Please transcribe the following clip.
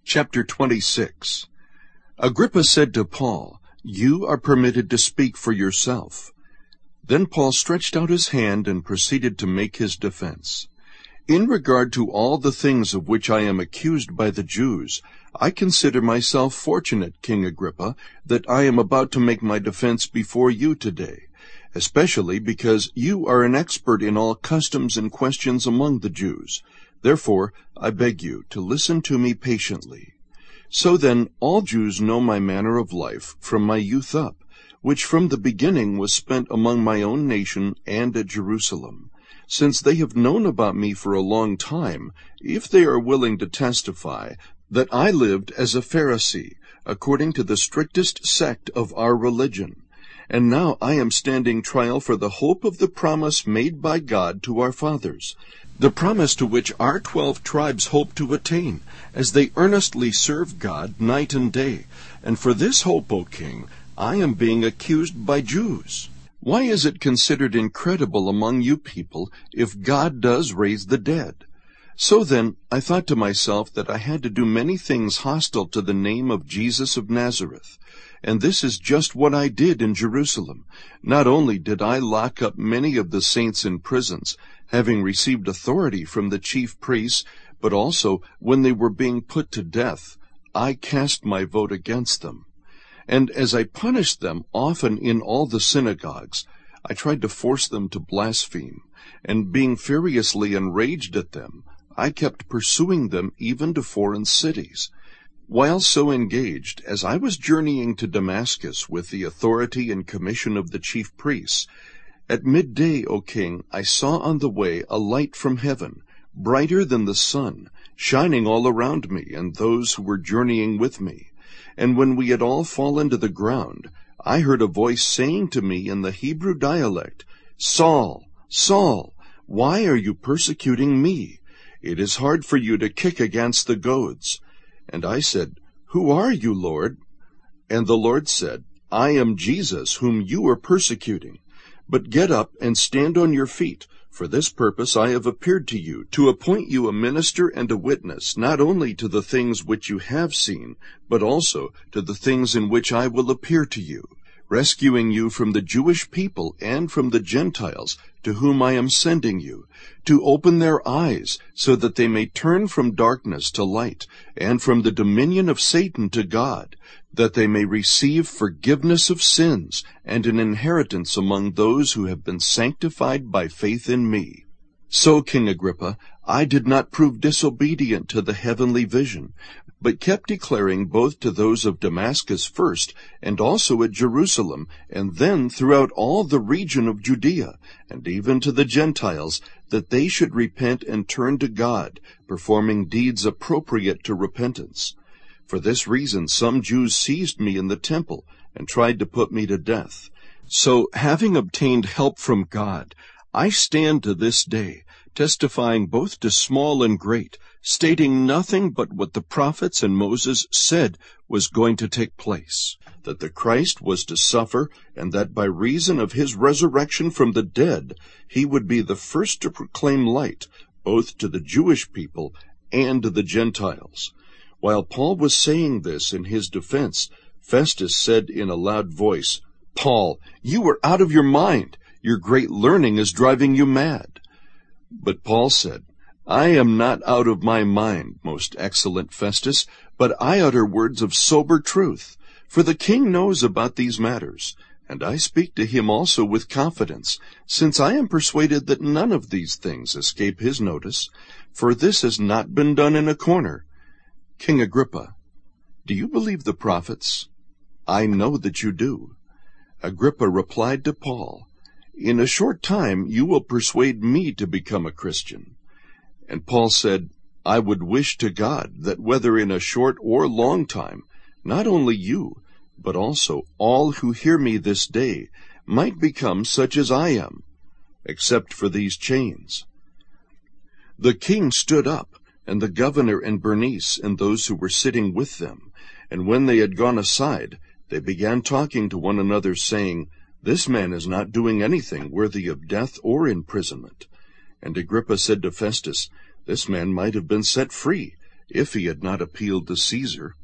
Chapter 26. Agrippa said to Paul, "You are permitted to speak for yourself." Then Paul stretched out his hand and proceeded to make his defense. "In regard to all the things of which I am accused by the Jews, I consider myself fortunate, King Agrippa, that I am about to make my defense before you today, especially because you are an expert in all customs and questions among the Jews. Therefore, I beg you to listen to me patiently. So then, all Jews know my manner of life from my youth up, which from the beginning was spent among my own nation and at Jerusalem. Since they have known about me for a long time, if they are willing to testify that I lived as a Pharisee, according to the strictest sect of our religion, and now I am standing trial for the hope of the promise made by God to our fathers, the promise to which our 12 tribes hope to attain, as they earnestly serve God night and day. And for this hope, O King, I am being accused by Jews. Why is it considered incredible among you people if God does raise the dead? So then, I thought to myself that I had to do many things hostile to the name of Jesus of Nazareth. And this is just what I did in Jerusalem. Not only did I lock up many of the saints in prisons, having received authority from the chief priests, but also, when they were being put to death, I cast my vote against them. And as I punished them often in all the synagogues, I tried to force them to blaspheme, and being furiously enraged at them, I kept pursuing them even to foreign cities. While so engaged, as I was journeying to Damascus with the authority and commission of the chief priests, at midday, O king, I saw on the way a light from heaven, brighter than the sun, shining all around me and those who were journeying with me. And when we had all fallen to the ground, I heard a voice saying to me in the Hebrew dialect, "Saul, Saul, why are you persecuting me? It is hard for you to kick against the goads." And I said, "Who are you, Lord?" And the Lord said, "I am Jesus, whom you are persecuting. But get up and stand on your feet. For this purpose I have appeared to you, to appoint you a minister and a witness, not only to the things which you have seen, but also to the things in which I will appear to you, rescuing you from the Jewish people and from the Gentiles, to whom I am sending you, to open their eyes, so that they may turn from darkness to light, and from the dominion of Satan to God, that they may receive forgiveness of sins and an inheritance among those who have been sanctified by faith in me. So, King Agrippa, I did not prove disobedient to the heavenly vision, but kept declaring both to those of Damascus first, and also at Jerusalem, and then throughout all the region of Judea, and even to the Gentiles, that they should repent and turn to God, performing deeds appropriate to repentance. For this reason some Jews seized me in the temple, and tried to put me to death. So, having obtained help from God, I stand to this day, testifying both to small and great, stating nothing but what the prophets and Moses said was going to take place, that the Christ was to suffer, and that by reason of his resurrection from the dead, he would be the first to proclaim light, both to the Jewish people and to the Gentiles. While Paul was saying this in his defense, Festus said in a loud voice, "Paul, you are out of your mind. Your great learning is driving you mad." But Paul said, "I am not out of my mind, most excellent Festus, but I utter words of sober truth. For the king knows about these matters, and I speak to him also with confidence, since I am persuaded that none of these things escape his notice, for this has not been done in a corner. King Agrippa, do you believe the prophets? I know that you do." Agrippa replied to Paul, "In a short time you will persuade me to become a Christian." And Paul said, "I would wish to God that whether in a short or long time, not only you, but also all who hear me this day, might become such as I am, except for these chains." The king stood up, and the governor and Bernice and those who were sitting with them, and when they had gone aside, they began talking to one another, saying, "This man is not doing anything worthy of death or imprisonment." And Agrippa said to Festus, "This man might have been set free, If he had not appealed to Caesar,